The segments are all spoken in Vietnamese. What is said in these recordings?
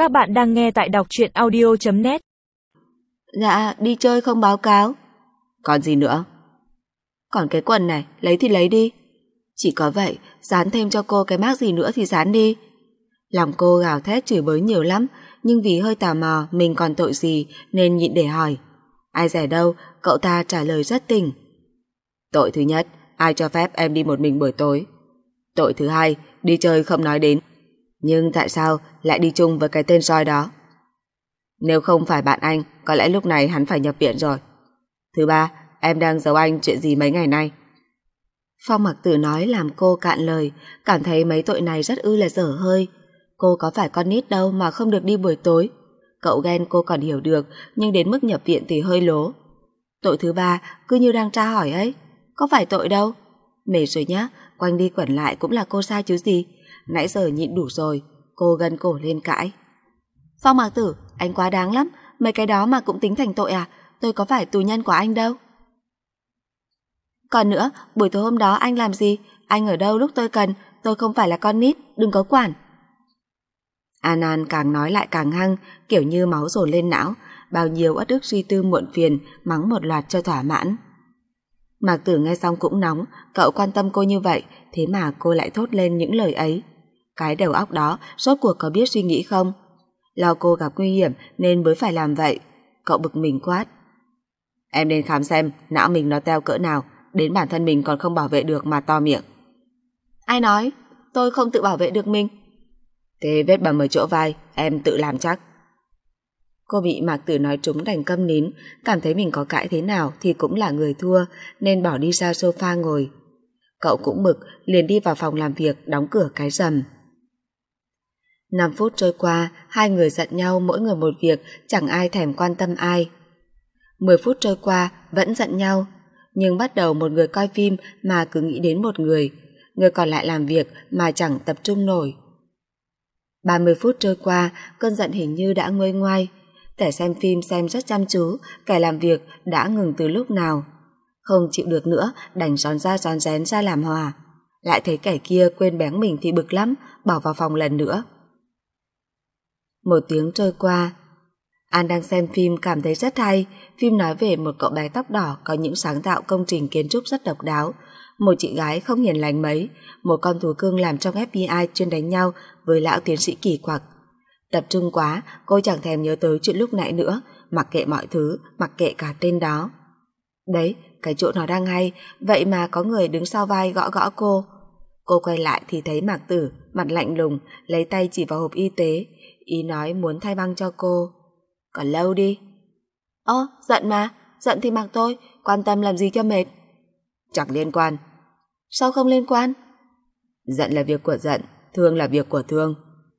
Các bạn đang nghe tại đọc truyện audio.net. Dạ, đi chơi không báo cáo. Còn gì nữa? Còn cái quần này, lấy thì lấy đi. Chỉ có vậy, dán thêm cho cô cái mác gì nữa thì dán đi. Lòng cô gào thét chửi bới nhiều lắm, nhưng vì hơi tò mò mình còn tội gì nên nhịn để hỏi. Ai dè đâu, cậu ta trả lời rất tỉnh. Tội thứ nhất, ai cho phép em đi một mình buổi tối? Tội thứ hai, đi chơi không nói đến. Nhưng tại sao lại đi chung với cái tên soi đó? Nếu không phải bạn anh, có lẽ lúc này hắn phải nhập viện rồi. Thứ ba, em đang giấu anh chuyện gì mấy ngày nay? Phong Mặc Tử nói làm cô cạn lời, cảm thấy mấy tội này rất là dở hơi. Cô có phải con nít đâu mà không được đi buổi tối. Cậu ghen cô còn hiểu được, nhưng đến mức nhập viện thì hơi lố. Tội thứ ba, cứ như đang tra hỏi ấy. Có phải tội đâu. Mệt rồi nhá, quanh đi quẩn lại cũng là cô sai chứ gì. Nãy giờ nhịn đủ rồi. Cô gân cổ lên cãi. Phong Mặc Tử, anh quá đáng lắm. Mấy cái đó mà cũng tính thành tội à? Tôi có phải tù nhân của anh đâu. Còn nữa, buổi tối hôm đó anh làm gì? Anh ở đâu lúc tôi cần? Tôi không phải là con nít, đừng có quản. An càng nói lại càng hăng, kiểu như máu dồn lên não, bao nhiêu uất ức suy tư muộn phiền, mắng một loạt cho thỏa mãn. Mạc Tử nghe xong cũng nóng, cậu quan tâm cô như vậy, thế mà cô lại thốt lên những lời ấy. Cái đầu óc đó rốt cuộc có biết suy nghĩ không? Lo cô gặp nguy hiểm nên mới phải làm vậy. Cậu bực mình quát. Em nên khám xem não mình nó teo cỡ nào, đến bản thân mình còn không bảo vệ được mà to miệng. Ai nói? Tôi không tự bảo vệ được mình. Thế vết bầm ở chỗ vai, em tự làm chắc. Cô bị Mạc Tử nói trúng đành câm nín, cảm thấy mình có cãi thế nào thì cũng là người thua, nên bỏ đi ra sofa ngồi. Cậu cũng bực, liền đi vào phòng làm việc, đóng cửa cái rầm. 5 phút trôi qua, hai người giận nhau mỗi người một việc, chẳng ai thèm quan tâm ai. 10 phút trôi qua, vẫn giận nhau. Nhưng bắt đầu một người coi phim mà cứ nghĩ đến một người còn lại làm việc mà chẳng tập trung nổi. 30 phút trôi qua, cơn giận hình như đã nguôi ngoai. Kẻ xem phim xem rất chăm chú, kẻ làm việc đã ngừng từ lúc nào. Không chịu được nữa, đành rón rén ra làm hòa. Lại thấy kẻ kia quên bén mình thì bực lắm, bỏ vào phòng lần nữa. 1 tiếng trôi qua. An đang xem phim cảm thấy rất hay. Phim nói về một cậu bé tóc đỏ có những sáng tạo công trình kiến trúc rất độc đáo, một chị gái không hiền lành mấy, một con thú cưng làm trong FBI chuyên đánh nhau với lão tiến sĩ kỳ quặc. Tập trung quá, cô chẳng thèm nhớ tới chuyện lúc nãy nữa, mặc kệ mọi thứ, mặc kệ cả tên đó. Đấy, cái chỗ nó đang hay, vậy mà có người đứng sau vai gõ gõ cô. Cô quay lại thì thấy Mạc Tử, mặt lạnh lùng, lấy tay chỉ vào hộp y tế, ý nói muốn thay băng cho cô. Còn lâu đi. Giận mà, giận thì mặc tôi, quan tâm làm gì cho mệt. Chẳng liên quan. Sao không liên quan? Giận là việc của giận, thương là việc của thương.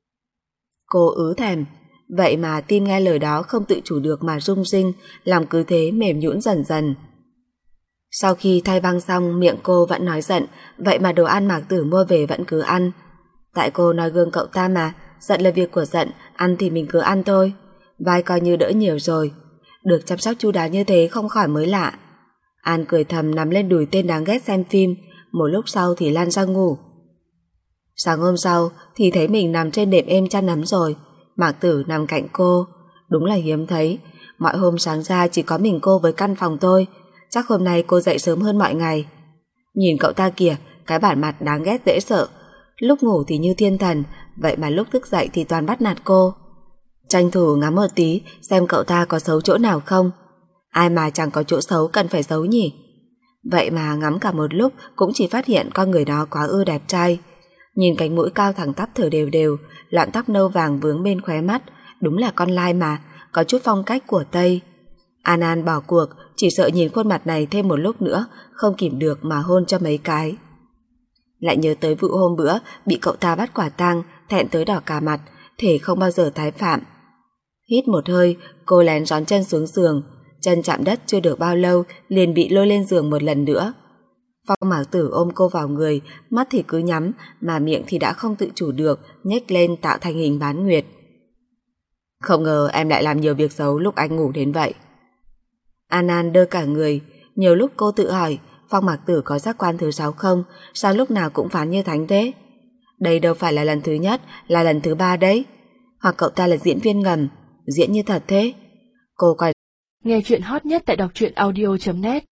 Cô ứ thèm, vậy mà tim nghe lời đó không tự chủ được mà rung rinh, lòng cứ thế mềm nhũn dần dần. Sau khi thay băng xong, miệng cô vẫn nói giận, vậy mà đồ ăn Mạc Tử mua về vẫn cứ ăn. Tại cô nói gương cậu ta mà, giận là việc của giận, ăn thì mình cứ ăn thôi. Vai coi như đỡ nhiều rồi, được chăm sóc chu đáo như thế không khỏi mới lạ. An cười thầm nằm lên đùi tên đáng ghét xem phim, một lúc sau thì lan ra ngủ. Sáng hôm sau thì thấy mình nằm trên đệm êm chăn ấm rồi. Mạc Tử nằm cạnh cô, đúng là hiếm thấy. Mọi hôm sáng ra chỉ có mình cô với căn phòng tôi, chắc hôm nay cô dậy sớm hơn mọi ngày. Nhìn cậu ta kìa, cái bản mặt đáng ghét dễ sợ, lúc ngủ thì như thiên thần, vậy mà lúc thức dậy thì toàn bắt nạt cô. Tranh thủ ngắm một tí xem cậu ta có xấu chỗ nào không. Ai mà chẳng có chỗ xấu cần phải xấu nhỉ. Vậy mà ngắm cả một lúc cũng chỉ phát hiện con người đó quá ư đẹp trai. Nhìn cánh mũi cao thẳng tắp thở đều đều, lọn tóc nâu vàng vướng bên khóe mắt, đúng là con lai mà, có chút phong cách của Tây. An bỏ cuộc, chỉ sợ nhìn khuôn mặt này thêm một lúc nữa, không kìm được mà hôn cho mấy cái. Lại nhớ tới vụ hôm bữa bị cậu ta bắt quả tang, thẹn tới đỏ cả mặt, thể không bao giờ tái phạm. Hít một hơi, cô lén rón chân xuống giường, chân chạm đất chưa được bao lâu liền bị lôi lên giường một lần nữa. Phong Mạc Tử ôm cô vào người, mắt thì cứ nhắm mà miệng thì đã không tự chủ được nhếch lên tạo thành hình bán nguyệt. Không ngờ em lại làm nhiều việc xấu lúc anh ngủ đến vậy. An đơ cả người, nhiều lúc cô tự hỏi Phong Mạc Tử có giác quan thứ 6 không, sao lúc nào cũng phán như thánh thế. Đây đâu phải là lần thứ nhất, là lần thứ 3 đấy. Hoặc cậu ta là diễn viên ngầm, diễn như thật thế? Cô quay. Nghe chuyện hot nhất tại đọc truyện audio.net